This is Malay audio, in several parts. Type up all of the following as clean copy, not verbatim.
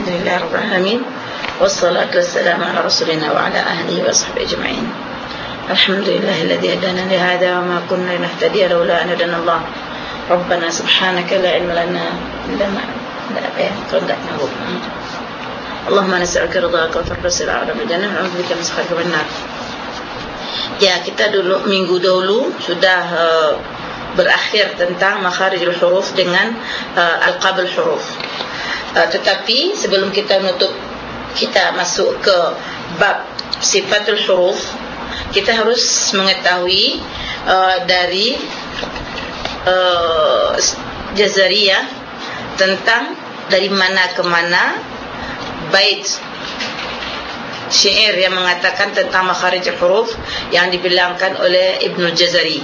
Alhamdulillah Rabbil Alamin. Wassalatu wassalamu ala rasulina wa ala ahlihi wa sahbihi ajma'in. Alhamdulillahilladzi hadana li hadha wa ma kunna linahtadiya laula an hadana Allah. Rabbana subhanaka la ilma lana illa ma 'allamtana. Allahumma nas'aluka ridhaka wa tardas al-a'la bil jannah wa a'udzubika min sakhatika wan nar. Ya, kita dulu minggu dahulu sudah berakhir tentang makharijul huruf dengan alqabul huruf. Tetapi sebelum kita masuk ke bab sifatul huruf, kita harus mengetahui dari Jazariyah tentang dari mana ke mana bait syair yang mengatakan tentang makharijul huruf yang dibilangkan oleh Ibnu Jazari.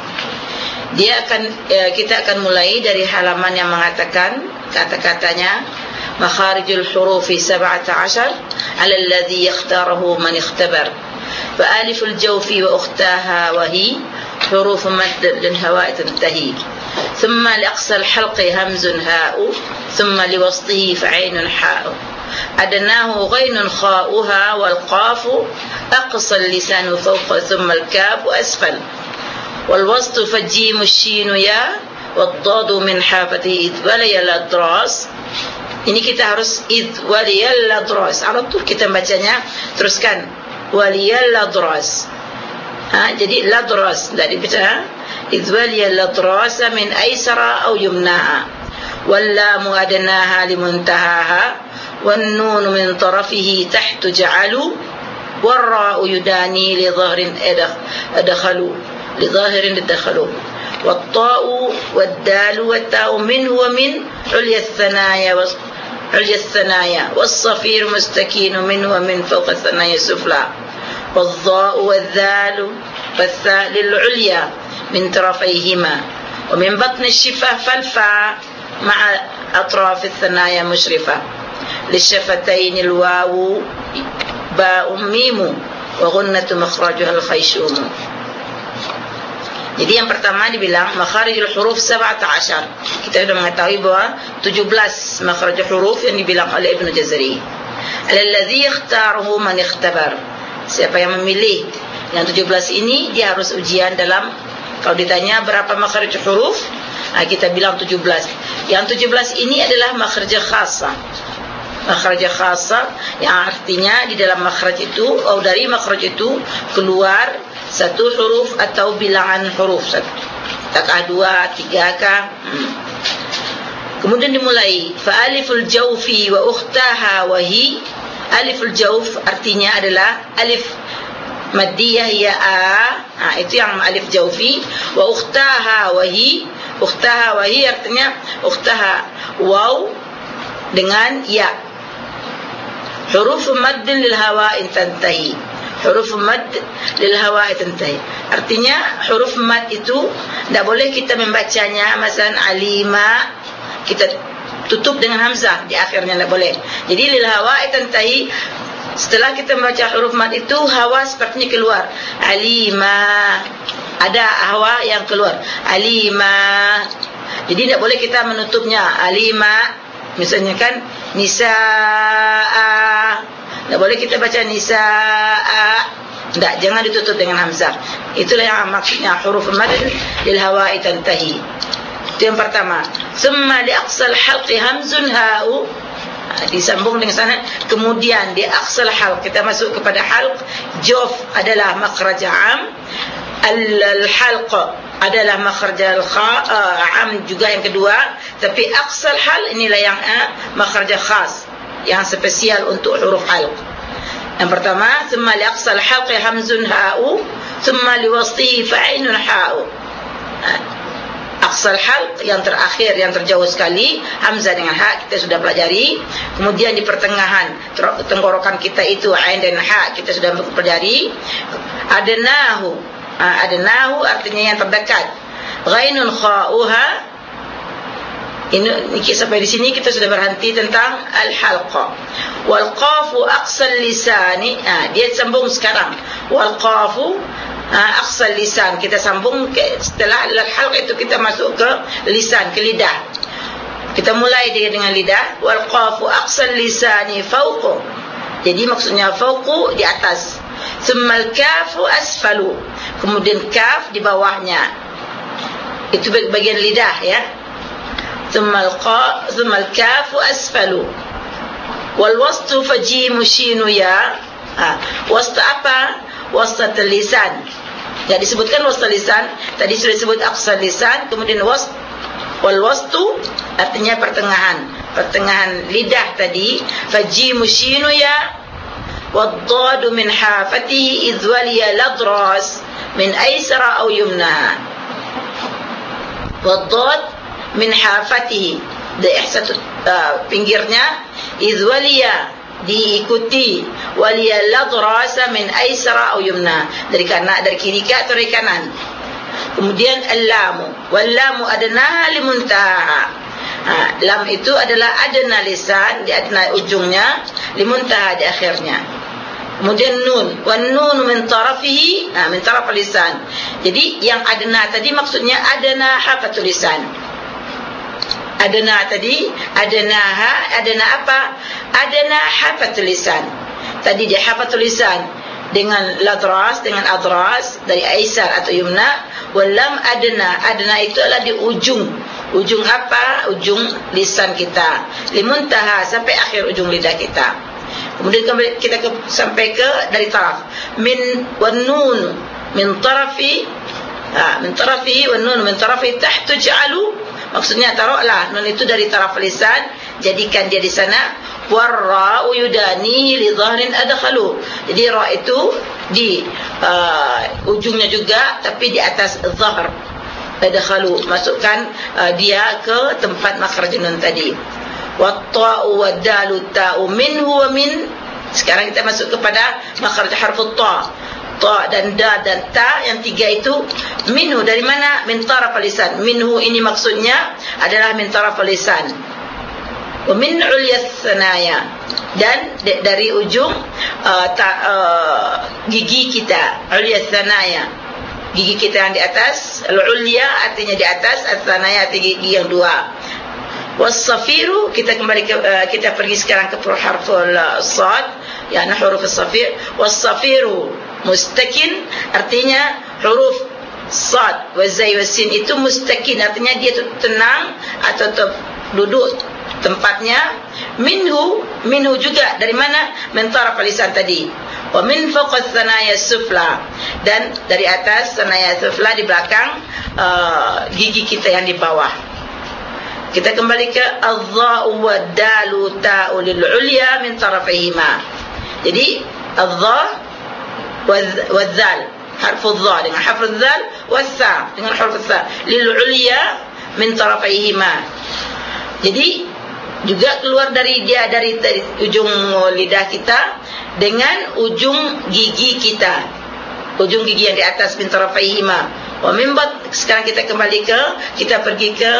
Kita akan mulai dari halaman yang mengatakan kata-katanya makharijul hurufi 17 ala alladhi yakhtarahu man ikhtabar fa aliful jawfi wa ukhtaha wa hi huruf mad lil hawa'i tantahi thumma li aqsa al halqi hamzun ha'u thumma li wasṭihi fa 'ainun ha'u adnahu ghainun kha'uha wal qafu aqsa al lisanu fawqa thumma al kafu asfal والوسط فجيم الشين يا والضاد من حافته إذ ولي الأدراس. Ini kita harus إذ ولي الأدراس. Ala tuh kita bacanya teruskan ولي الأدراس. Jadi ladras dari baca إذ ولي الأدراس من أيسر أو يمناها واللام أدناها لمنتهاها والنون من طرفه تحت جعلوا والراء يداني لظهر أدخلوا لظاهر الدخلوا والطاء والدال والتاء منه ومن عليا الثنايا والصفير مستكين منه ومن فوق الثنايا السفلى والضاء والذال والثاء للعليا من طرفيهما ومن بطن الشفاه فالفاء مع أطراف الثنايا مشرفة للشفتين الواو باء ميم وغنة مخرجها الخيشوم. Jadi yang pertama dibilang makharijul huruf 17. Kita sudah mengetahui bahwa 17 makharijul huruf yang dibilang oleh Ibnu Jazari. Alladzi yakhtaruhu man ikhtabar. Siapa yang memilih yang 17 ini dia harus ujian dalam, kalau ditanya berapa makharijul huruf, kita bilang 17. Yang 17 ini adalah makhraj khassah. Makhraj khassah yang artinya di dalam makhraj itu atau dari makhraj itu keluar satu huruf atau bilangan huruf, takah 2, 3 kah. Kemudian dimulai fa aliful jawfi wa ukhtaha wa hi. Aliful jawf artinya adalah alif maddiyah ya a. Itu yang alif jawfi. Wa ukhtaha wa hi. Ukhtaha wa hi artinya ukhtaha waw dengan ya. Huruf madd lil hawa'in tantahi. Huruf mad lil hawa'i tantahi. Artinya huruf mad itu tidak boleh kita membacanya masalan alima kita tutup dengan hamzah di akhirnya, tidak boleh. Jadi lil hawa'i tantahi, setelah kita membaca huruf mad itu hawa sepertinya keluar. Alima, ada hawa yang keluar. Alima. Jadi tidak boleh kita menutupnya alima. Misalnya kan nisaa, tidak boleh kita baca nisaa. Tidak, jangan ditutup dengan hamzah. Itulah yang maksudnya huruf mad lil hawa'i tantahi. Itu yang pertama. Thumma li aqsal halqi hamzun ha'u. Disambung dengan sana. Kemudian di aqsal halq kita masuk kepada halq. Jawf adalah makhraj am. Al-halq adalah makhraj am juga yang kedua. Tapi aqsal hal inilah yang makhraj khas, yang spesial untuk huruf halq. Yang pertama, thumma li aqsal halqi hamzun ha'u, thumma li wasṭihi fa'inun ha'u. Aqsal halq yang terakhir, yang terjauh sekali, hamzah dengan ha kita sudah pelajari. Kemudian di pertengahan tenggorokan kita itu ain dan ha kita sudah pelajari. Adnahu, adnahu artinya yang terdekat. Ghainun kha'uha. Ini sampai di sini kita sudah berhenti tentang al-halqa. Wal qafu aqsal lisani. Dia sambung sekarang. Wal qafu aqsal lisan. Kita sambung setelah al-halqa itu kita masuk ke lisan, ke lidah. Kita mulai dengan lidah. Wal qafu aqsal lisani fawqu. Jadi maksudnya fawqu di atas. Thummal kafu asfalu. Kemudian kaf di bawahnya. Itu bagian lidah ya. Thummal kafu asfalu. Wal wastu fajimu shinu ya. Wasta apa? Wasta lisan. Ya disebutkan wasta lisan. Tadi sudah disebut aqsal lisan. Kemudian wal wastu artinya pertengahan lidah tadi. Fajimu shinu ya. Waddadu min hafatihi idh waliya ladras min aysara aw yumna. Waddad min hafatihi, ihsatu pinggirnya, idh waliya diikuti, waliya ladrasa min aysara aw yumna, dari kanan, dari kiri ke atau dari kanan. Kemudian al-lamu, wal-lamu adnaha limuntaha. Lam itu adalah adna lisan, di adna ujungnya, limuntaha di akhirnya. Kemudian nun, wan nun min tarafihi, min taraf lisan. Jadi yang adna tadi maksudnya adna hafatul lisan. Adna tadi, adnaha, adna apa? Adna hafatul lisan. Tadi dia hafatul lisan dengan ladras, dengan adras dari aisar atau yumna. Walam adna itu adalah di ujung apa? Ujung lisan kita. Limuntaha, sampai akhir ujung lidah kita. Kemudian kita sampai ke dari taraf. Min wan nun min tarafi, min tarafihi wan nun min tarafi tahtu ja'alu. Maksudnya taruhlah nun itu dari taraf lisan, jadikan dia di sana. Warra yudani li dhahrin adkhalu. Jadi ra itu di ujungnya juga, tapi di atas dhahr. Adkhalu, masukkan dia ke tempat makhraj nun tadi. Wat-ta'u wad-dalu ta'u minhu wa min. Sekarang kita masuk kepada makhraj harfut ta. Ta dan da dan ta, yang tiga itu minhu dari mana? Min taraf lisan. Minhu ini maksudnya adalah min taraf lisan. Wa min ulyas sanaya, dan dari ujung gigi kita. Ulyas sanaya, gigi kita yang di atas. Al-ulya artinya di atas, as-sanaya artinya gigi yang dua. Was-safiru, kita kembali ke kita pergi sekarang ke harful sad, ya, huruf as-safir. Was-safiru mustakin, artinya huruf sad wa zai wa sin itu mustakin, artinya dia tenang atau duduk tempatnya. Minhu juga dari mana? Min taraf lisan tadi. Wa min fawqa thanaya sufla, dan dari atas thanaya sufla, di belakang gigi kita yang di bawah. Kita kembali ke adh-dha'u wad-dalu ta'u lil ulya min tarafihima. Jadi adh-dha wad-dhal, harfu dha dengan harfu dzal, was-sa dengan harfu sa, lil ulya min tarafihima. Jadi juga keluar dari dia, dari ujung lidah kita dengan ujung gigi kita, ujung gigi yang di atas, min tarafihima. Wa mimbat. Sekarang kita kembali kita pergi ke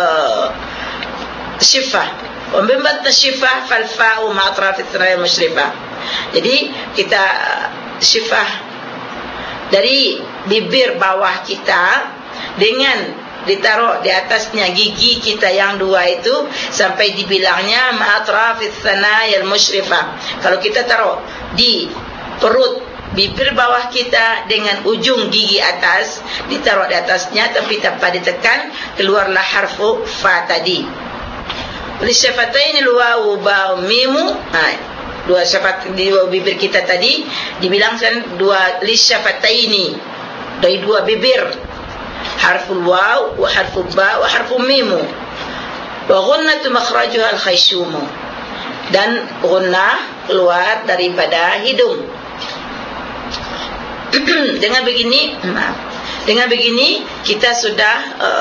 syifah. Wa mimbat syifah fal fa'u ma atraf al-thanaya musyrifah. Jadi kita syifah dari bibir bawah kita dengan ditaruh di atasnya gigi kita yang dua itu, sampai dibilangnya ma atraf al-thanaya musyrifah. Kalau kita taruh di perut bibir bawah kita dengan ujung gigi atas, ditaruh di atasnya tapi tanpa ditekan, keluarlah harfu fa tadi. Lisyafatain alwawu ba mimu. Dua syafat di bibir kita tadi dibilangkan dua lisyafataini, dari dua bibir, harful waw wa harful ba wa harful mimu. Wa ghunnatu makhrajuha al-khayshum, dan ghunnah keluar daripada hidung. Dengan begini kita sudah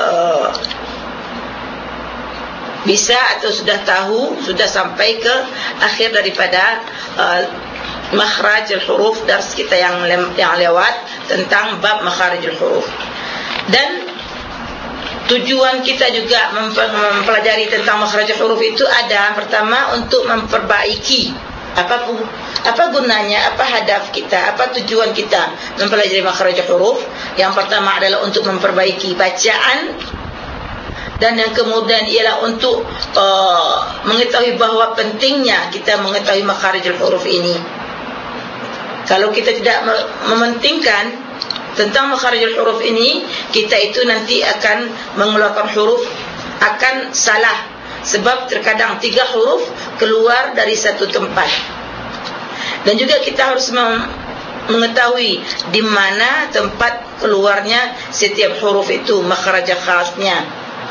bisa atau sudah tahu, sudah sampai ke akhir daripada makhraj al-huruf dars kita yang lewat tentang bab makhraj al-huruf. Dan tujuan kita juga mempelajari tentang makhraj al-huruf itu ada, pertama untuk memperbaiki apa gunanya, apa hadaf kita, apa tujuan kita mempelajari makhraj huruf. Yang pertama adalah untuk memperbaiki bacaan, Dan yang kemudian ialah untuk mengetahui bahawa pentingnya kita mengetahui makharijul huruf ini. Kalau kita tidak mementingkan tentang makharijul huruf ini, kita itu nanti akan mengeluarkan huruf akan salah. Sebab terkadang 3 huruf keluar dari satu tempat. Dan juga kita harus mengetahui di mana tempat keluarnya setiap huruf itu, makhraj khasnya.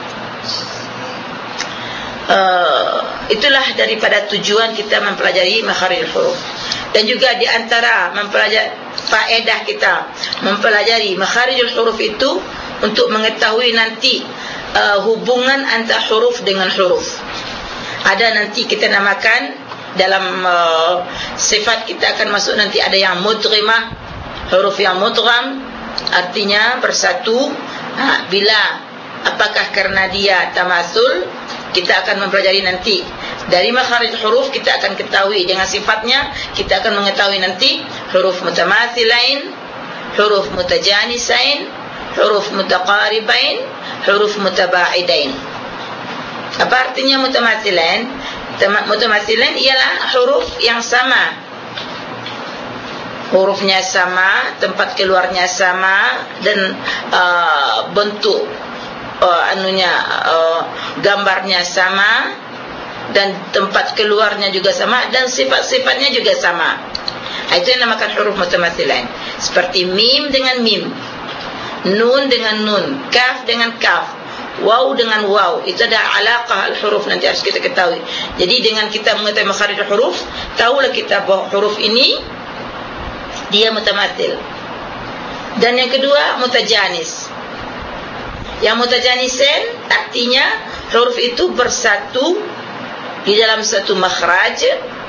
Itulah daripada tujuan kita mempelajari makharijul huruf. Dan juga di antara mempelajari faedah kita mempelajari makharijul huruf itu untuk mengetahui nanti hubungan antara huruf dengan huruf. Ada nanti kita namakan dalam sifat kita akan masuk nanti ada yang mudghamah, huruf yang mudgham artinya bersatu. Bila apakah karena dia tamasul, kita akan mempelajari nanti dari makharij huruf. Kita akan ketahui dengan sifatnya, kita akan mengetahui nanti huruf mutamathilain, huruf mutajanisain, huruf mutaqaribain, huruf mutabaidain. Apa artinya mutamathilain? Mutamathilain ialah huruf yang sama, hurufnya sama, tempat keluarnya sama, dan bentuk gambarnya sama, dan tempat keluarnya juga sama, dan sifat-sifatnya juga sama. Itu yang dinamakan huruf mutamathilain. Seperti mim dengan mim, nun dengan nun, kaf dengan kaf, waw dengan waw. Itu ada alaqah al-huruf, nanti harus kita ketahui. Jadi dengan kita mengetahui makharij huruf, tahulah kita bahawa huruf ini dia mutamathil. Dan yang kedua mutajanis. Yang mutajanisin artinya huruf itu bersatu di dalam satu makhraj,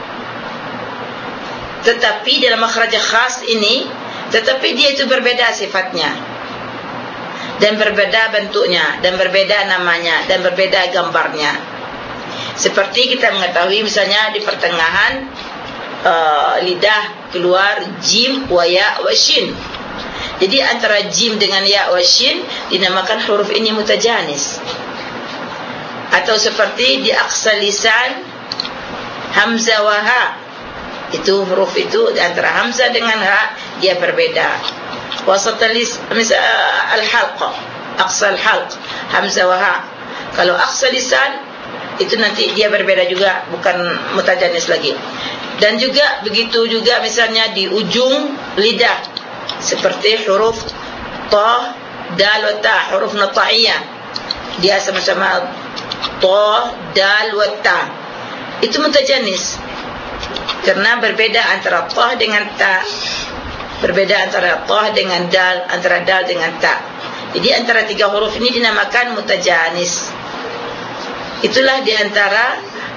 tetapi dalam makhraj khas ini, tetapi dia itu berbeda sifatnya, dan berbeda bentuknya, dan berbeda namanya, dan berbeda gambarnya. Seperti kita mengetahui misalnya di pertengahan lidah keluar jim wa ya wa shin. Jadi antara jim dengan ya wa shin dinamakan huruf ini mutajanis. Atau seperti di aqsa lisan hamzah wa ha, itu huruf itu antara hamzah dengan ha dia berbeda. Wasat al-halq, aqsa al-halq hamzah wa ha. Kalau aqsa lisan itu nanti dia berbeda juga, bukan mutajanis lagi. Dan juga begitu juga misalnya di ujung lidah, seperti huruf ta, dal wa ta, huruf nata'iyah, dia sama-sama ta, dal wa ta. Itu mutajanis karena berbeda antara ta dengan ta, berbeda antara ta dengan dal, antara dal dengan ta. Jadi antara 3 huruf ini dinamakan mutajanis. Itulah di antara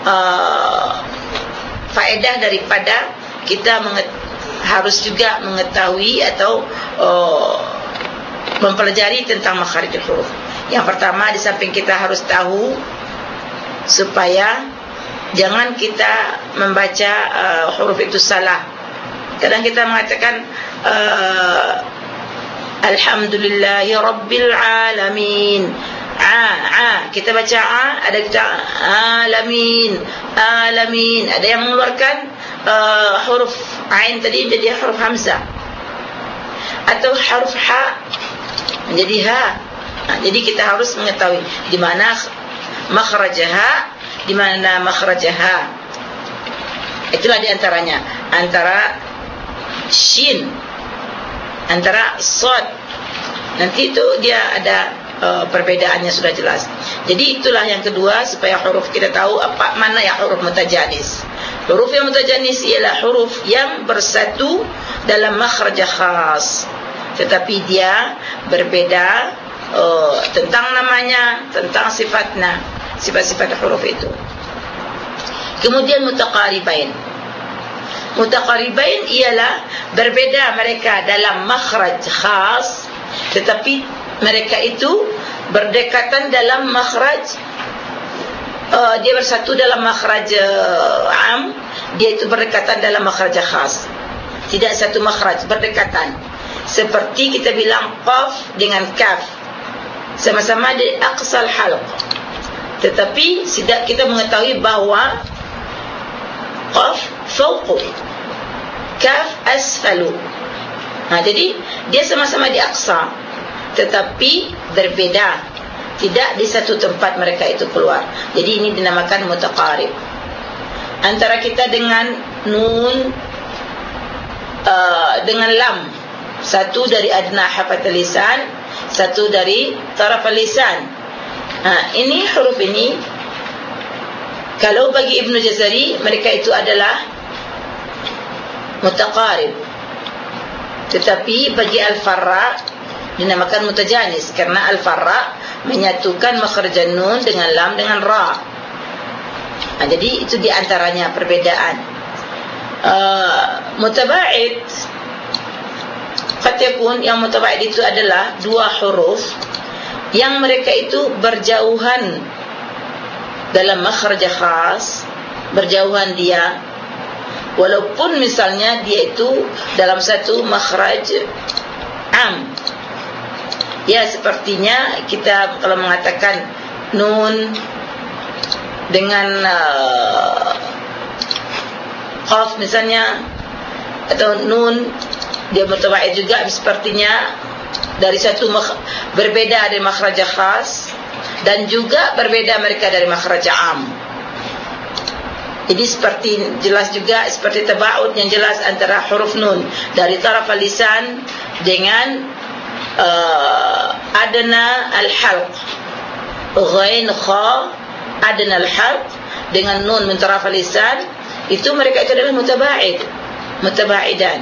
faedah daripada kita harus juga mengetahui atau mempelajari tentang makharijul huruf. Yang pertama, di samping kita harus tahu supaya jangan kita membaca huruf itu salah. Kadang kita mengatakan alhamdulillahi rabbil alamin, kita baca ada kita alamin, alamin. Ada yang mengeluarkan huruf ain tadi jadi huruf hamzah, atau huruf ha menjadi ha. Jadi kita harus mengetahui di mana makhraj ha, di mana makhraj ha. Itulah di antaranya antara shin, antara sad. Nanti itu dia ada perbedaannya sudah jelas. Jadi itulah yang kedua, supaya huruf kita tahu apa mana yang huruf mutajanis. Huruf yang mutajanis ialah huruf yang bersatu dalam makhraj khas, tetapi dia berbeda tentang namanya, tentang sifatnya, sifat-sifat huruf itu. Kemudian mutaqaribain. Mutaqaribain ialah berbeda mereka dalam makhraj khas, tetapi mereka itu berdekatan dalam makhraj, dia bersatu dalam makhraj am, dia itu berdekatan dalam makhraj khas. Tidak satu makhraj, berdekatan. Seperti kita bilang qaf dengan kaf, sama-sama di aqsal halq. Tetapi tidak kita mengetahui bahawa qaf fawqu, kaf asfalu. Jadi dia sama-sama di aqsa, tetapi berbeda, tidak di satu tempat mereka itu keluar. Jadi ini dinamakan mutaqarib. Antara kita dengan nun dengan lam, satu dari adna hafatul lisan, satu dari tarafal lisan. Ini huruf ini, kalau bagi Ibnu Jazari mereka itu adalah mutaqarib, tetapi bagi Al-Farra dinamakan mutajanis, karena Al-Farra menyatukan makhraj nun dengan lam dengan ra. Jadi itu di antaranya perbedaan. Mutaba'id, qad yakun yang mutaba'id itu adalah dua huruf yang mereka itu berjauhan dalam makhraj khas, berjauhan dia, walaupun misalnya dia itu dalam satu makhraj am. Ya, sepertinya kita kalau mengatakan nun dengan qaf misalnya, atau nun dia mutabaid juga, sepertinya dari satu berbeda dari makhraj khas, dan juga berbeda mereka dari makhraj am. Jadi seperti jelas juga seperti tabaud yang jelas antara huruf nun dari taraf lisan dengan adna al-halq, ghain kha adna al-halq dengan nun min taraf lisan, itu mereka itu adalah mutabaidan.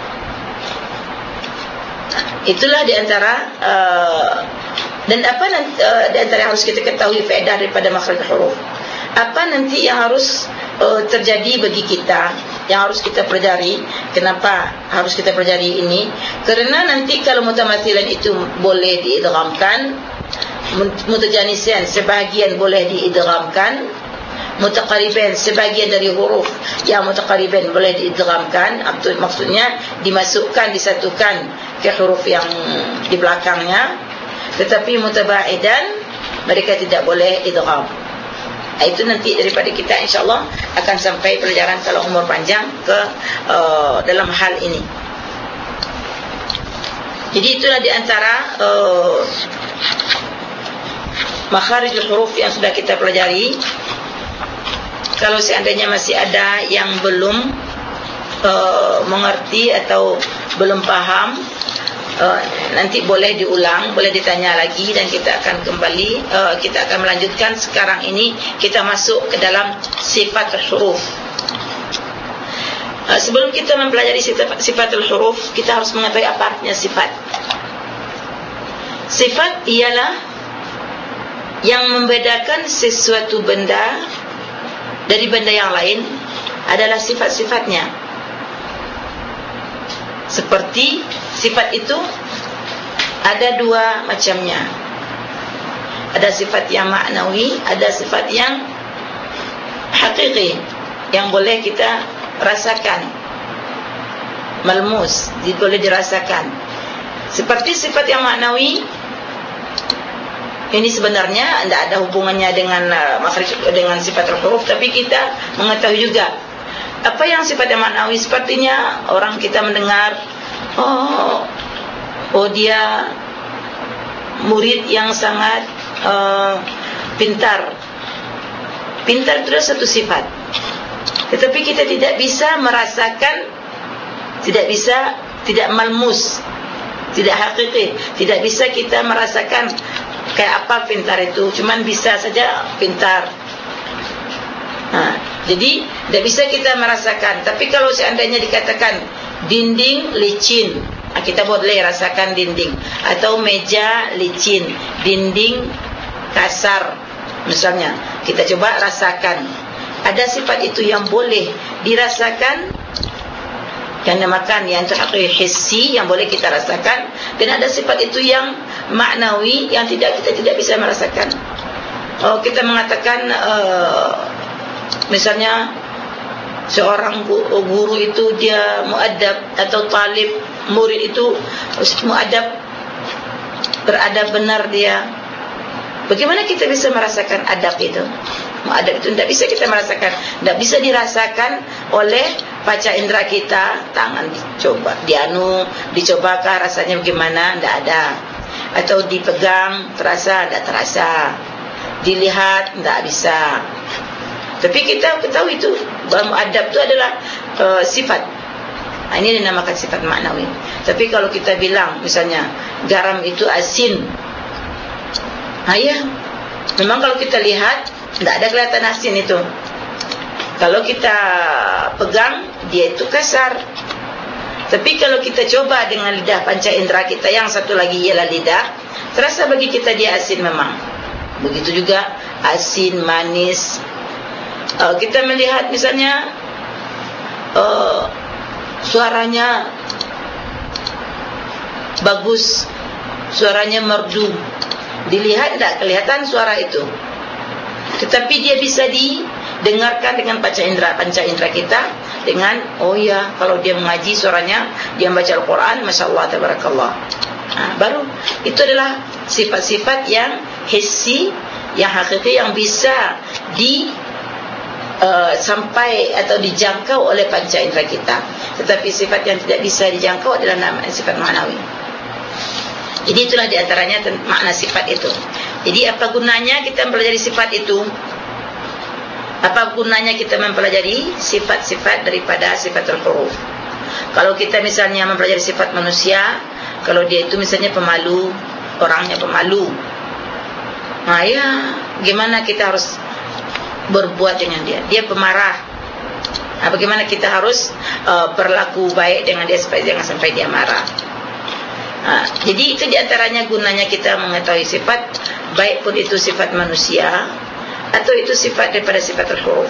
Itulah di antara dan apa di antara yang harus kita ketahui faedah daripada makhraj huruf. Apa nanti yang harus terjadi bagi kita, yang harus kita pelajari? Kenapa harus kita pelajari ini? Kerana nanti kalau mutamathilan itu boleh diidghamkan, mutajanisian sebahagian boleh diidghamkan, mutaqariban sebahagian dari huruf yang mutaqariban boleh diidghamkan, maksudnya dimasukkan, disatukan ke huruf yang di belakangnya, tetapi mutabaidan mereka tidak boleh idgham. Itu nanti daripada kita insyaAllah akan sampai pelajaran kalau umur panjang ke dalam hal ini. Jadi itulah di antara makharijul huruf yang sudah kita pelajari. Kalau seandainya masih ada yang belum mengerti atau belum paham, nanti boleh diulang, boleh ditanya lagi, dan kita akan kembali, kita akan melanjutkan. Sekarang ini kita masuk ke dalam sifat huruf. Sebelum kita mempelajari sifatul huruf, kita harus mengetahui apa artinya sifat. Sifat ialah yang membedakan sesuatu benda dari benda yang lain, adalah sifat-sifatnya. Seperti sifat itu ada dua macamnya. Ada sifat yang maknawi, ada sifat yang hakiki, yang boleh kita rasakan, malmus, boleh dirasakan. Seperti sifat yang maknawi, ini sebenarnya tidak ada hubungannya dengan dengan sifat huruf, tapi kita mengetahui juga apa yang sifat yang maknawi. Sepertinya orang kita mendengar, oh dia murid yang sangat pintar. Pintar itu adalah satu sifat, tetapi kita tidak bisa merasakan, tidak malmus, tidak hakiki, tidak bisa kita merasakan kayak apa pintar itu, cuman bisa saja pintar. Jadi tidak bisa kita merasakan. Tapi kalau seandainya dikatakan dinding licin, kita boleh rasakan dinding. Atau meja licin, dinding kasar, misalnya, kita coba rasakan. Ada sifat itu yang boleh dirasakan, yang dinamakan yang hakiki hissi, yang boleh kita rasakan, dan ada sifat itu yang maknawi yang kita tidak bisa merasakan. Kita mengatakan misalnya seorang guru itu dia muadab, atau talib murid itu muadab, beradab benar dia. Bagaimana kita bisa merasakan adab itu? Adab itu tidak bisa kita merasakan, tidak bisa dirasakan oleh panca indera kita. Tangan dicobakah rasanya bagaimana? Tidak ada. Atau dipegang terasa? Tidak terasa. Dilihat? Tidak bisa. Tapi kita ketahui itu bahwa adab itu adalah sifat. Ini dinamakan sifat maknawi. Tapi kalau kita bilang misalnya garam itu asin, ya, memang kalau kita lihat tidak ada kelihatan asin itu. Kalau kita pegang, dia itu kasar. Tapi kalau kita coba dengan lidah panca indera kita, yang satu lagi ialah lidah, terasa bagi kita dia asin memang. Begitu juga asin, manis. Kita melihat misalnya suaranya bagus, suaranya merdu, dilihat tidak kelihatan suara itu, tetapi dia bisa didengarkan dengan panca indera kita. Dengan kalau dia mengaji suaranya, dia membaca Al-Quran, Masya Allah, Tabarakallah. Baru itu adalah sifat-sifat yang hissi, yang hakiki, yang bisa sampai atau dijangkau oleh panca indera kita. Tetapi sifat yang tidak bisa dijangkau adalah namanya sifat ma'nawi. Jadi itulah diantaranya makna sifat itu. Jadi apa gunanya kita mempelajari sifat itu? Apa gunanya kita mempelajari sifat-sifat daripada sifatul huruf? Kalau kita misalnya mempelajari sifat manusia, kalau dia itu misalnya pemalu, orangnya pemalu, gimana kita harus berbuat dengan dia? Dia pemarah. Bagaimana kita harus berlaku baik dengan dia supaya jangan sampai dia marah. Jadi itu diantaranya gunanya kita mengetahui sifat, baik pun itu sifat manusia atau itu sifat daripada sifat huruf.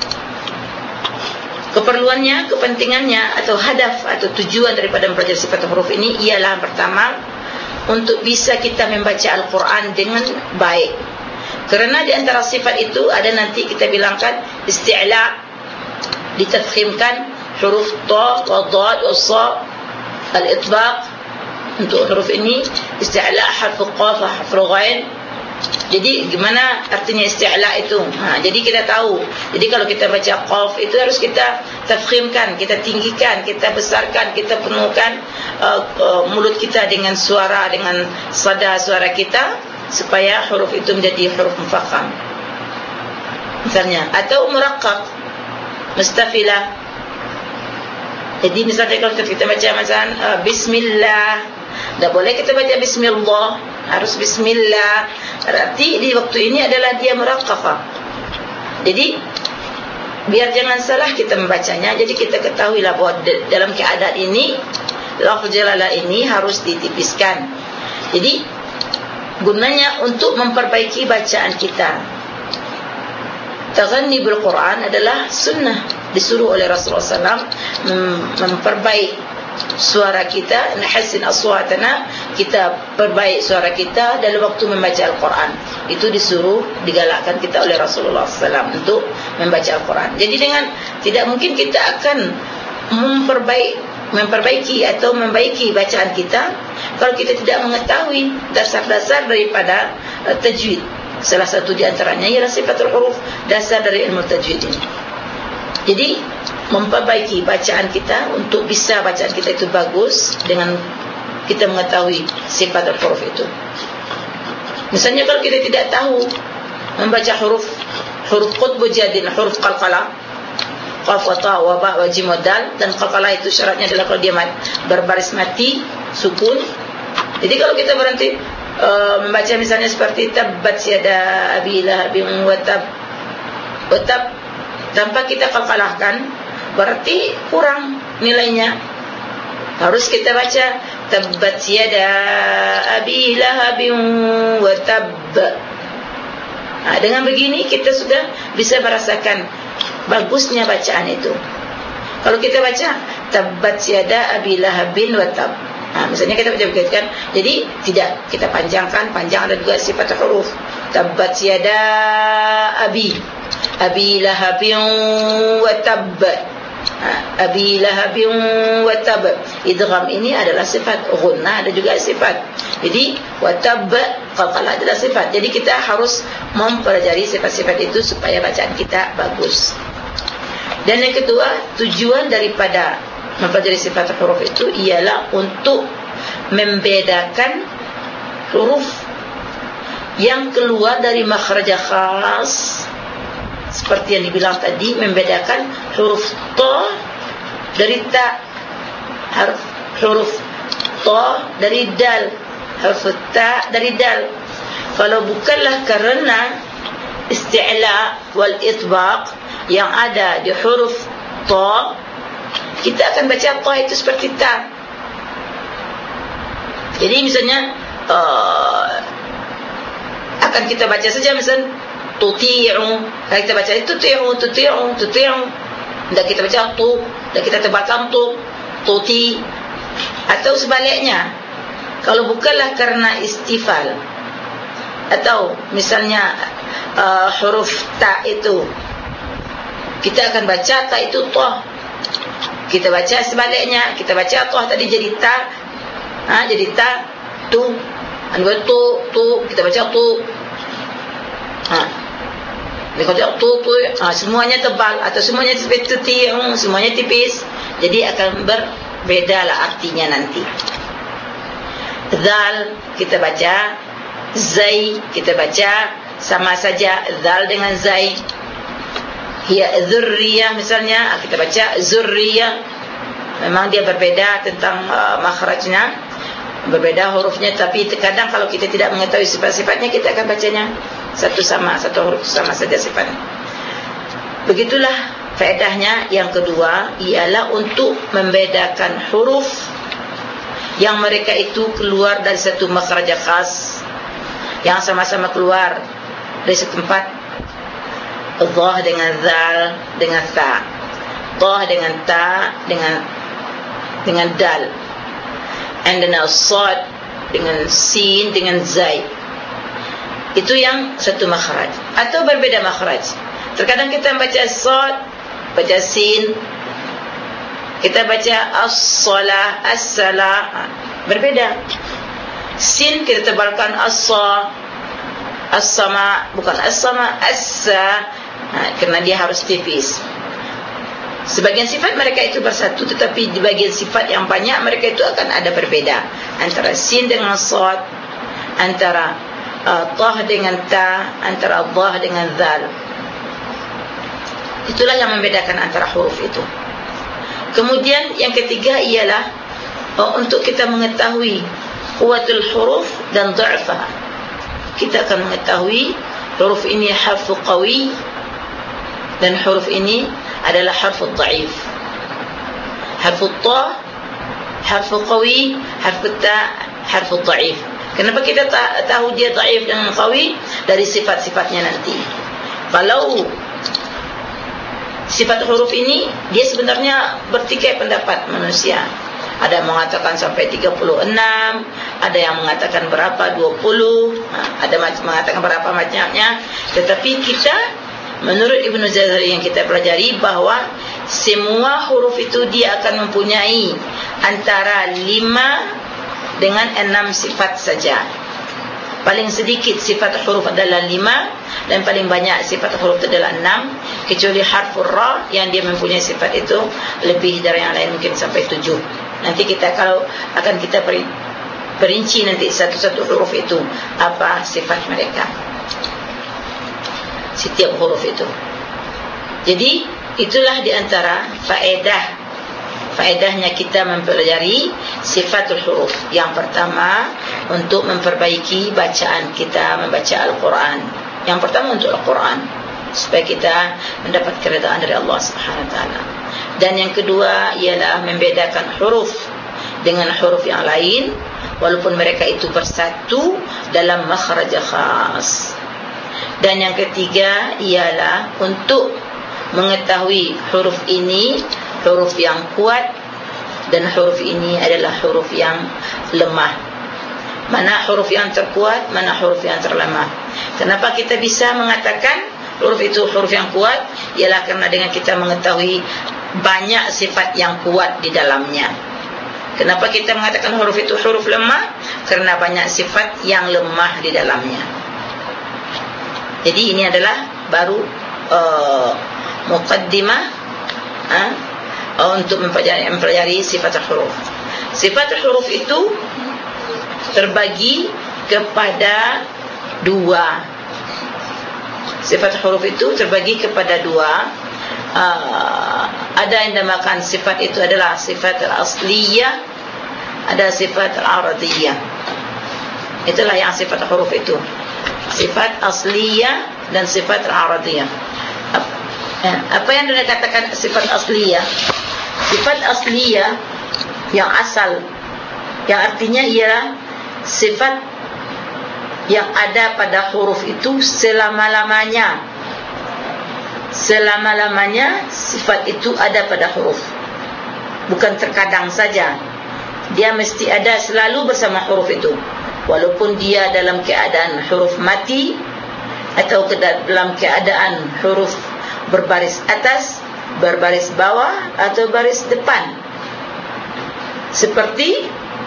Keperluannya, kepentingannya atau hadaf atau tujuan daripada mempelajari sifat huruf ini ialah pertama, untuk bisa kita membaca Al-Quran dengan baik. Kerana di antara sifat itu ada nanti kita bilangkan isti'la, ditafkhimkan huruf ta wa dad wa sa, al-itbaq. Untuk huruf ini isti'la harf qaf, harf ghain. Jadi gimana artinya isti'la itu? Jadi kita tahu. Jadi kalau kita baca qaf itu harus kita tafkhimkan, kita tinggikan, kita besarkan, kita penuhkan mulut kita dengan suara, dengan sada suara kita, supaya huruf itu menjadi huruf mufakham. Misalnya, atau muraqqaq, mustafilah. Jadi misalnya kalau kita baca macam bismillah, tak boleh kita baca bismillah, harus bismillah. Berarti di waktu ini adalah dia muraqqaqah. Jadi biar jangan salah kita membacanya, jadi kita ketahuilah bahwa dalam keadaan ini lafaz jalalah ini harus ditipiskan. Jadi gunanya untuk memperbaiki bacaan kita. Taghanni bil Quran adalah sunnah, disuruh oleh Rasulullah SAW memperbaik suara kita, nahsin aswatana, kita perbaik suara kita dalam waktu membaca Al-Quran. Itu disuruh, digalakkan kita oleh Rasulullah SAW untuk membaca Al-Quran. Jadi dengan tidak mungkin kita akan memperbaiki atau membaiki bacaan kita kalau kita tidak mengetahui dasar-dasar daripada tajwid. Salah satu di antaranya ialah sifatul huruf, dasar dari ilmu tajwid ini. Jadi memperbaiki bacaan kita untuk bisa bacaan kita itu bagus dengan kita mengetahui sifatul huruf itu. Misalnya kalau kita tidak tahu membaca huruf qutbu jadin, huruf qalqalah, qaf wa ta wa ba wa jim wa dal, dan qalqalah itu syaratnya adalah kalau dia berbaris mati sukun. Jadi kalau kita berhenti membaca misalnya seperti tabbat yada abi lahabin wa tab tanpa kita qalqalahkan, berarti kurang nilainya. Harus kita baca tabbat yada abi lahabin wa tab. Dengan begini kita sudah bisa merasakan bagusnya bacaan itu. Kalau kita baca tabbat yada abi lahabin wa tab, misalnya kita baca begitu kan, jadi tidak kita panjang ada juga sifat huruf. Tabbat yada abi lahabin wa tab. Abi lahabin wa tab. Idgham ini adalah sifat, ghunnah ada juga sifat. Jadi wa tab qalqalah adalah sifat. Jadi kita harus mempelajari sifat-sifat itu supaya bacaan kita bagus. Dan yang kedua, tujuan daripada mempelajari sifat huruf itu ialah untuk membedakan huruf yang keluar dari makhraj khas, seperti yang dibilang tadi, membedakan huruf ta dari ta, huruf ta dari dal, huruf ta dari dal. Kalau bukanlah kerana isti'la wal itbaq yang ada di huruf ta, kita akan baca ta itu seperti ta. Jadi misalnya akan kita baca saja misalnya tuti'u, kalau kita baca itu tuti'u, tidak kita baca tu, tidak kita tebalkan tu, tuti. Atau sebaliknya, kalau bukanlah karena istifal, atau misalnya huruf ta itu kita akan baca ta itu ta, kita baca sebaliknya, kita baca ta tadi jadi ta, jadi ta tu, tu kita baca tu. Kalau tu semuanya tebal atau semuanya tipis, semuanya tipis, jadi akan berbedalah artinya nanti. Zal kita baca, zai kita baca sama saja, zal dengan zai. Hiya zurriyah misalnya, kita baca zurriyah. Memang dia berbeda tentang makhrajnya, berbeda hurufnya, tapi terkadang kalau kita tidak mengetahui sifat-sifatnya, kita akan bacanya satu huruf sama saja sifatnya. Begitulah faedahnya. Yang kedua ialah untuk membedakan huruf yang mereka itu keluar dari satu makhraj khas, yang sama-sama keluar dari satu tempat. Dha dengan zal dengan ta, ta dengan ta dengan dal, and then sad dengan sin dengan zai. Itu yang satu makhraj atau berbeda makhraj. Terkadang kita baca sad, baca sin, kita baca as-salah, as-salah, berbeda. Sin kita tebalkan as-sa, as-sama, bukan as-sama, as-sa, kerana dia harus tipis. Sebagian sifat mereka itu bersatu, tetapi di bagian sifat yang banyak mereka itu akan ada berbeda, antara sin dengan sad, antara ta dengan ta, antara dha dengan zal. Itulah yang membedakan antara huruf itu. Kemudian yang ketiga ialah untuk kita mengetahui quwwatul huruf dan dha'faha. Kita akan mengetahui huruf ini harfu qawi dan huruf ini adalah harfu dhaif. Harfu ta harfu qawi, harfu ta harfu dhaif. Kenapa kita tahu dia dhaif dan qawi? Dari sifat-sifatnya nanti. Kalau sifat huruf ini, dia sebenarnya bertikai pendapat manusia. Ada yang mengatakan sampai 36, ada yang mengatakan berapa 20, ada mengatakan berapa macamnya. Tetapi kita, menurut Ibnu Jazari yang kita pelajari, bahwa semua huruf itu dia akan mempunyai antara 5 dengan 6 sifat saja. Paling sedikit sifat huruf adalah 5 dan paling banyak sifat huruf adalah 6, kecuali harfur ra yang dia mempunyai sifat itu lebih dari yang lain, mungkin sampai 7. Nanti kita kalau akan kita perinci nanti satu-satu huruf itu apa sifat mereka, setiap huruf itu. Jadi itulah diantara faedahnya kita mempelajari sifatul huruf. Yang pertama, untuk memperbaiki bacaan kita membaca Al-Quran. Yang pertama untuk Al-Quran, supaya kita mendapat keridaan dari Allah Subhanahu Wa Taala. Dan yang kedua ialah membedakan huruf dengan huruf yang lain, walaupun mereka itu bersatu dalam makhraj khas. Dan yang ketiga ialah untuk mengetahui huruf ini huruf yang kuat dan huruf ini adalah huruf yang lemah. Mana huruf yang terkuat, mana huruf yang terlemah. Kenapa kita bisa mengatakan huruf itu huruf yang kuat? Ialah karena dengan kita mengetahui banyak sifat yang kuat di dalamnya. Kenapa kita mengatakan huruf itu huruf lemah? Kerana banyak sifat yang lemah di dalamnya. Jadi ini adalah baru muqaddimah untuk mempelajari sifat huruf. Sifat huruf itu terbagi kepada dua. Sifat huruf itu terbagi kepada dua. Ada yang dinamakan sifat itu adalah sifat al-asliyah, ada sifat al-aradiyah. Itulah yang sifat huruf itu, sifat asliyah dan sifat al-aradiyah. Apa yang dikatakan sifat asliyah? Sifat asliyah yang asal, yang artinya ialah sifat yang ada pada huruf itu selama-lamanya. Selama-lamanya sifat itu ada pada huruf, bukan terkadang saja. Dia mesti ada selalu bersama huruf itu, walaupun dia dalam keadaan huruf mati atau dalam keadaan huruf berbaris atas, berbaris bawah atau baris depan. Seperti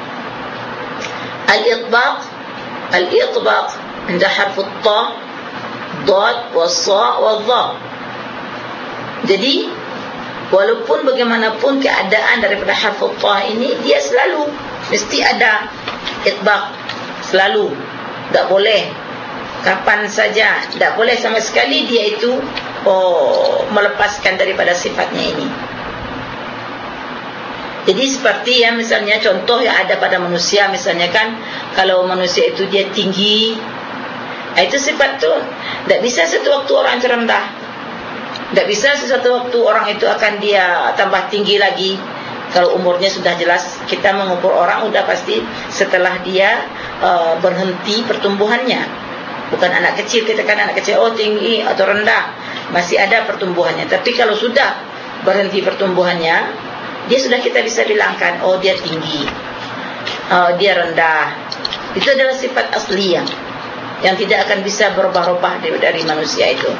al-itbaq. Al-itbaq عند حرف الطاء ضاد والصاء والظاء. Jadi walaupun bagaimanapun keadaan daripada harfu ta ini, dia selalu mesti ada itbaq, selalu, tak boleh kapan saja, tak boleh sama sekali dia itu melepaskan daripada sifatnya ini. Jadi seperti yang misalnya contoh yang ada pada manusia, misalnya kan kalau manusia itu dia tinggi, itu sifat tu tak bisa satu waktu orang itu rendah. Tak bisa sesuatu waktu orang itu akan dia tambah tinggi lagi. Kalau umurnya sudah jelas, kita mengukur orang sudah pasti setelah dia berhenti pertumbuhannya. Bukan anak kecil, kita kan anak kecil tinggi atau rendah, masih ada pertumbuhannya. Tapi kalau sudah berhenti pertumbuhannya, dia sudah kita bisa bilangkan dia tinggi, dia rendah. Itu adalah sifat asliyah yang tidak akan bisa berubah-ubah dari manusia itu.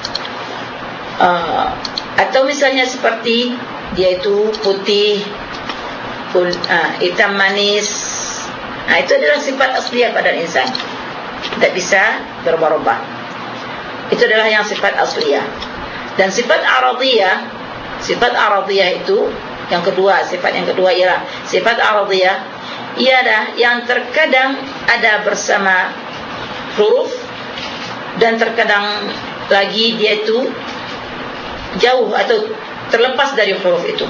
Atau misalnya seperti dia itu putih, hitam manis. Itu adalah sifat asliyah pada insan, tidak bisa berubah-ubah. Itu adalah yang sifat asliyah. Dan sifat aradiyah, sifat aradiyah itu yang kedua, sifat yang kedua ialah sifat aradiyah, ialah yang terkadang ada bersama huruf dan terkadang lagi dia itu jauh atau terlepas dari huruf itu.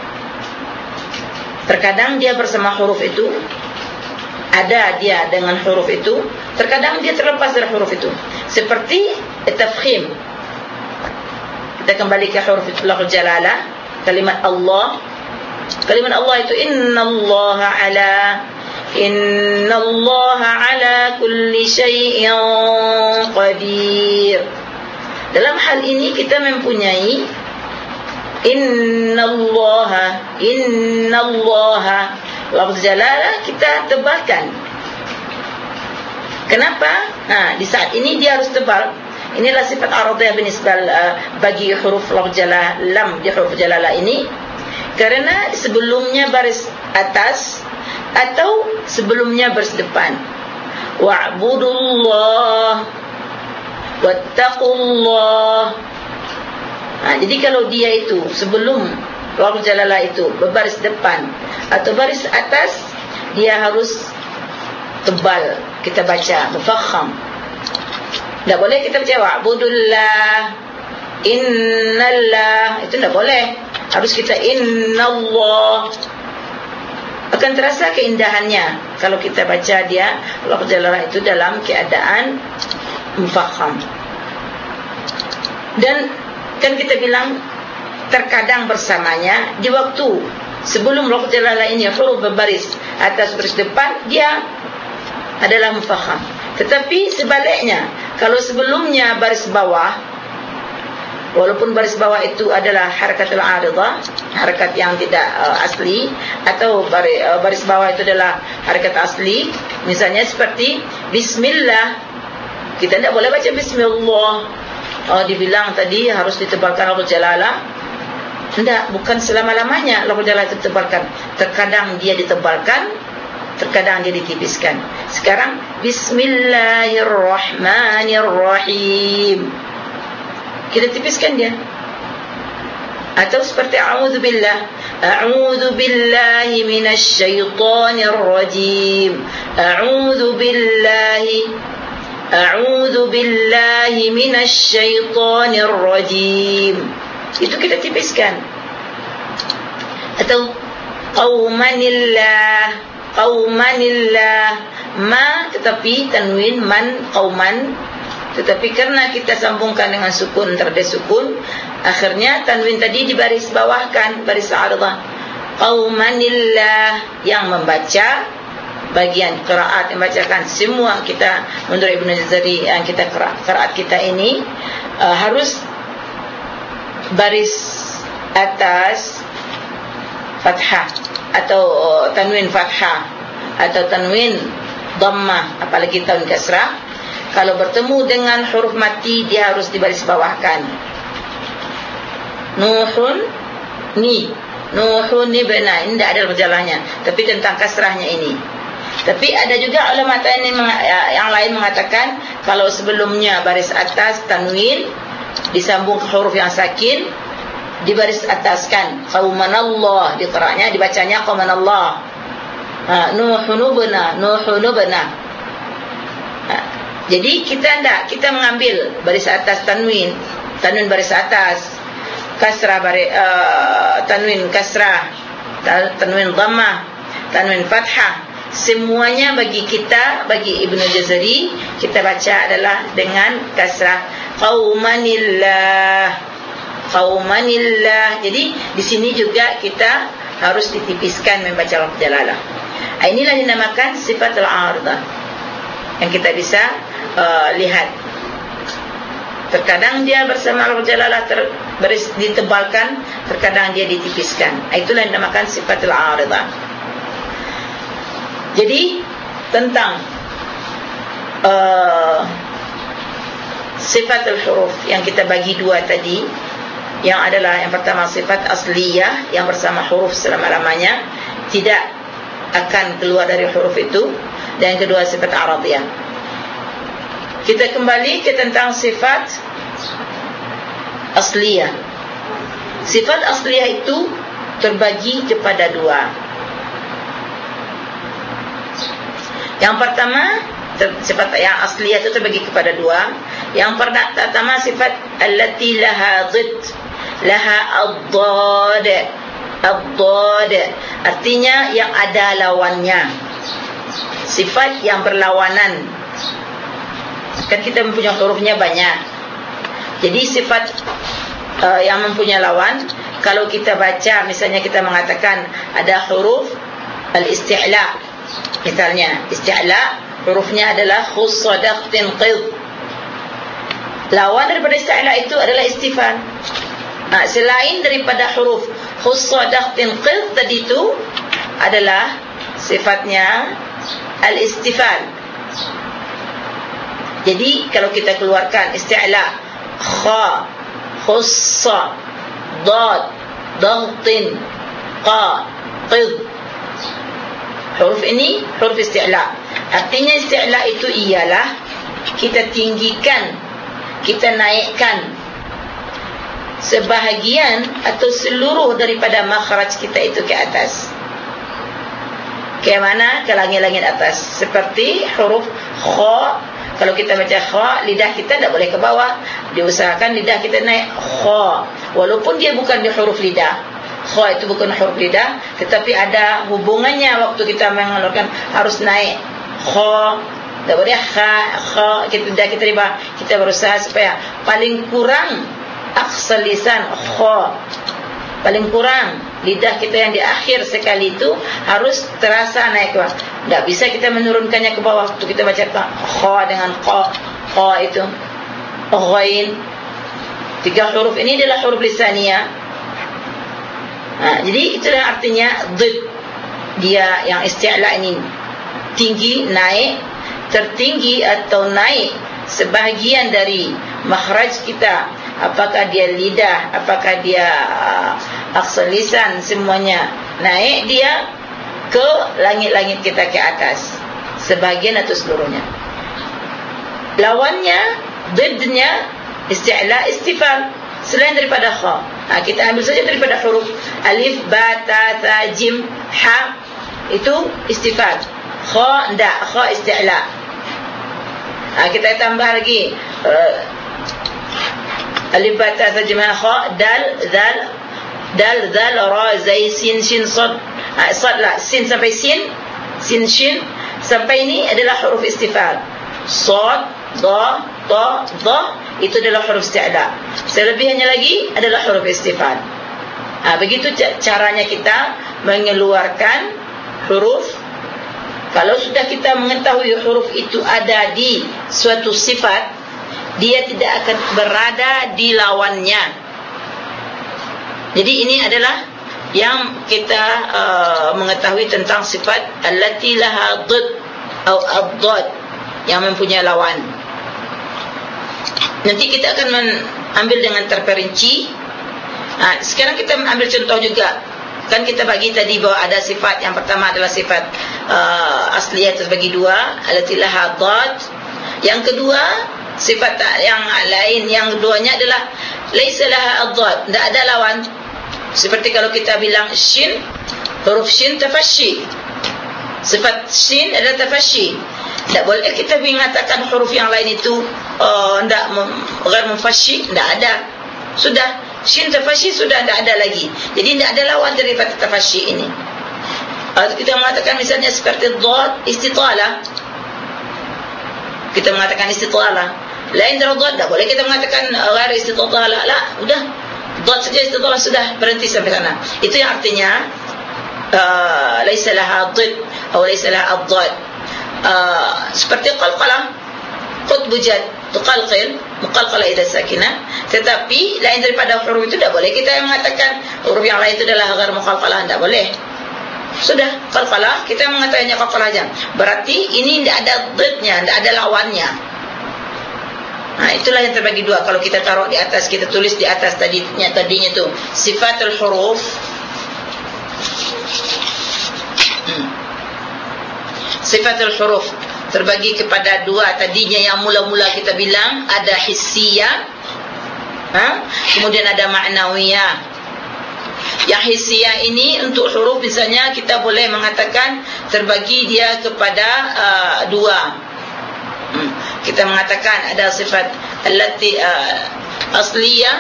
Terkadang dia bersama huruf itu, ada dia dengan huruf itu, terkadang dia terlepas dari huruf itu. Seperti tafkhim. Kita kembali ke huruf lafzul jalalah, kalimat Allah. Kalimat Allah itu innallaha ala kulli syai'in qadir. Dalam hal ini kita mempunyai innallaha lafaz jalalah kita tebalkan. Kenapa? Di saat ini dia harus tebal. Inilah sifat aradiyah binisbah bagi huruf lafaz jalalah, lam di huruf jalalah ini, karena sebelumnya baris atas atau sebelumnya baris depan. Wa'budullah wattaqullah. Jadi kalau dia itu sebelum lafaz jalalah itu berbaris depan atau baris atas, dia harus tebal kita baca, mufakham. Tak boleh kita baca wa'budullah, innallah, itu tak boleh. Harus kita innallah. Akan terasa keindahannya kalau kita baca dia lafaz jalalah itu dalam keadaan mufakham. Dan kan kita bilang terkadang bersamanya di waktu sebelum lafaz jalalah ini huruf berbaris atas baris depan, dia adalah mufakham. Tetapi sebaliknya, kalau sebelumnya baris bawah, walaupun baris bawah itu adalah harakatul aridah, harakat yang tidak asli, atau baris bawah itu adalah harakat asli, misalnya seperti bismillah, kita tidak boleh baca bismillah. Dibilang tadi harus ditebalkan lafaz jalalah, Tidak, bukan selama-lamanya lafaz jalalah itu ditebalkan. Terkadang dia ditebalkan, terkadang dia ditipiskan. Sekarang Bismillahirrahmanirrahim, kita tipiskan dia. Atau seperti a'udzubillah, a'udzubillahi minasyaitonirrajim, a'udzubillahi minasyaitonirrajim. Itu kita tipiskan. Atau qaumanillah, ma tetapi tanwin man, qauman, tetapi karena kita sambungkan dengan sukun, terada sukun, akhirnya tanwin tadi dibaris bawahkan, baris ardah. Qaumanillah, yang membaca bagian qiraat yang bacakan semua kita menurut Ibnu Jazari, yang kita qiraat kita ini harus baris atas fathah atau tanwin fathah atau tanwin dhammah, apalagi tanwin kasrah. Kalau bertemu dengan huruf mati, dia harus dibaris bawahkan. Nuhun ni benar, ini tidak ada berjalannya, tapi tentang kasrahnya ini. Tapi ada juga ulama yang lain mengatakan kalau sebelumnya baris atas tanwin disambung ke huruf yang sakin, dibaris ataskan qaumanallah, diqra'nya dibacanya qaumanallah. Nuhunubna. Jadi kita mengambil baris atas tanwin baris atas, kasrah tanwin kasrah, tanwin dhammah, tanwin fathah, semuanya bagi Ibnu Jazari kita baca adalah dengan kasrah qaumanillah. Jadi di sini juga kita harus ditipiskan membaca lafaz jalalah. Inilah dinamakan sifatul aridah yang kita bisa lihat. Terkadang dia bersama lafaz jalalah ditebalkan, terkadang dia ditipiskan. Itulah yang dinamakan sifatul aridah. Jadi tentang sifatul huruf yang kita bagi dua tadi, yang adalah yang pertama sifat asliyah yang bersama huruf selama-lamanya, tidak akan keluar dari huruf itu, dan yang kedua sifat aradiyah. Kita kembali ke tentang sifat asliyah. Sifat asliyah itu terbagi kepada dua. Yang pertama, sifat yang asliyah itu terbagi kepada dua. Yang pertama sifat allati laha dhid, laha ad-dad. Ad-dad artinya yang ada lawannya, sifat yang berlawanan. Kan kita mempunyai hurufnya banyak. Jadi sifat yang mempunyai lawan, kalau kita baca misalnya kita mengatakan ada huruf al-isti'la. Misalnya isti'la hurufnya adalah khussadaqtin qid. Lawan daripada isti'la itu adalah istifal. Selain daripada huruf khussadaqtin qid tadi itu adalah sifatnya al-istifal. Jadi kalau kita keluarkan isti'la, kha, khussa, dad, dagtin, qa, qid, huruf ini huruf isti'la. Artinya isti'la itu ialah kita tinggikan, kita naikkan sebahagian atau seluruh daripada makhraj kita itu ke atas. Ke mana? Ke langit-langit atas. Seperti huruf kha, kalau kita baca kha, lidah kita tidak boleh ke bawah, diusahakan lidah kita naik kha, walaupun dia bukan di huruf lidah. Kha itu bukan huruf lidah, tetapi ada hubungannya waktu kita mengeluarkan, harus naik kha. Tak boleh kha kita riba. Kita berusaha supaya paling kurang aqsal lisan kha, paling kurang lidah kita yang di akhir sekali itu harus terasa naik ke bawah. Tak bisa kita menurunkannya ke bawah waktu kita baca kha dengan qa itu ghain. Tiga huruf ini adalah huruf lisaniyah. Jadi itulah artinya dhid. Dia yang isti'la ini tinggi, naik, tertinggi atau naik sebahagian dari makhraj kita, apakah dia lidah, apakah dia aqsal lisan, semuanya naik dia ke langit-langit kita ke atas, sebahagian atau seluruhnya. Lawannya, didnya isti'la, istifal, selain daripada kha. Kita ambil saja daripada huruf alif, ba, ta, tha, jim, ha, itu istifal. Kha ndak, kha isti'la. Kita tambah lagi alif, ba, ta, tha, jim, ha, kha, dal, zal, dal, zal, ra, zai, sin, shin, sad. Sad lah, sin sampai sin, sin, shin, sampai ini adalah huruf istifal. Sad, da, ta, dha, itu adalah huruf isti'la. Selebihnya lagi adalah huruf istifal. Begitu caranya kita mengeluarkan huruf. Kalau sudah kita mengetahui huruf itu ada di suatu sifat, dia tidak akan berada di lawannya. Jadi ini adalah yang kita mengetahui tentang sifat allati laha dhid atau ad-dhad, yang mempunyai lawan. Nanti kita akan ambil dengan terperinci. Sekarang kita ambil contoh juga. Kan kita bagi tadi bahwa ada sifat, yang pertama adalah sifat asliyah terbagi dua, allati laha dhad. Yang kedua, sifat yang lain, yang keduanya adalah laisa laha ad-dhad, tidak ada lawan. Seperti kalau kita bilang shin, huruf shin tafashi, sifat shin adalah tafashi. Tidak boleh kita mengatakan huruf yang lain itu tidak ghair mufashi, tidak ada. Sudah shin tafashi, sudah tidak ada lagi. Jadi tidak ada lawan daripada tafashi ini. Kita mengatakan misalnya seperti dhad istitalah, kita mengatakan istitalah, lain dari dhad, tidak boleh kita mengatakan ghair istitalah. La, udah dhad saja, istitalah sudah, berhenti sampai sana. Itu yang artinya laisa laha dhid atau laisa laha ad-dhad. Seperti qalqalah, qad bujad, tuqalqil, muqalqalah idza sakinah. Tetapi lain daripada huruf itu tidak boleh kita mengatakan huruf yang lain itu adalah ghair muqalqalah, tidak boleh. Sudah qalqalah, kita mengatakannya qalqalah aja. Berarti ini tidak ada dhidnya, tidak ada lawannya. Itulah yang terbagi dua. Kalau kita taruh di atas, kita tulis di atas tadinya itu sifatul huruf. Sifatul huruf terbagi kepada dua. Tadinya yang mula-mula kita bilang ada hissiyah, kemudian ada ma'nawiyah. Yang hissiyah ini untuk huruf misalnya kita boleh mengatakan terbagi dia kepada dua. Kita mengatakan ada sifat allati asliyah,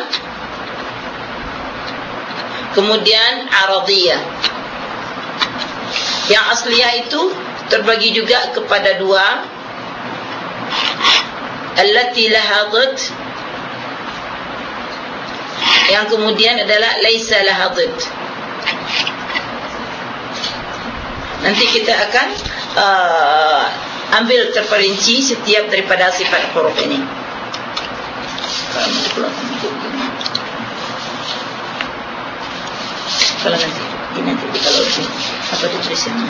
kemudian aradiyah. Yang asliyah itu terbagi juga kepada dua, allati laha dhid, yang kemudian adalah laisa laha dhid. Nanti kita akan ambil terperinci setiap daripada sifat huruf ini. Kalau nanti kalau apa tulisannya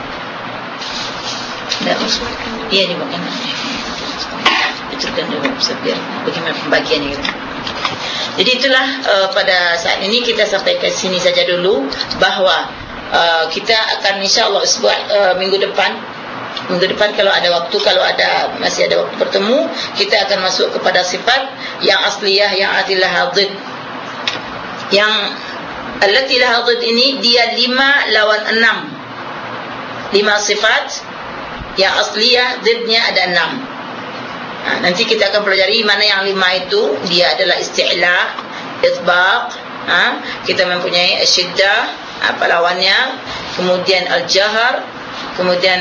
tidak masuk, iya dimakan. Betulkan dulu biar bagaimana pembagian itu. Jadi itulah pada saat ini kita sampai ke sini saja dulu, bahwa kita akan insyaallah minggu depan kalau ada waktu, kalau masih ada waktu bertemu, kita akan masuk kepada sifat yang asliyah, yang adalah dhid. Yang allati laha dhid ini dia 5 lawan 6. 5 sifat yang asliyah, dhidnya ada 6. Nanti kita akan pelajari mana yang 5 itu dia adalah isti'la, itsbaq, kita mempunyai asyiddah, apa lawannya, kemudian al-jahar, kemudian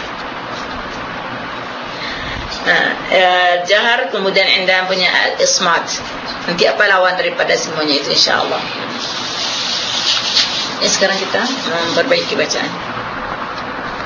jahar, kemudian anda punya al-ismat. Nanti apa lawan daripada semuanya itu insyaallah. Sekarang kita memperbaiki bacaan.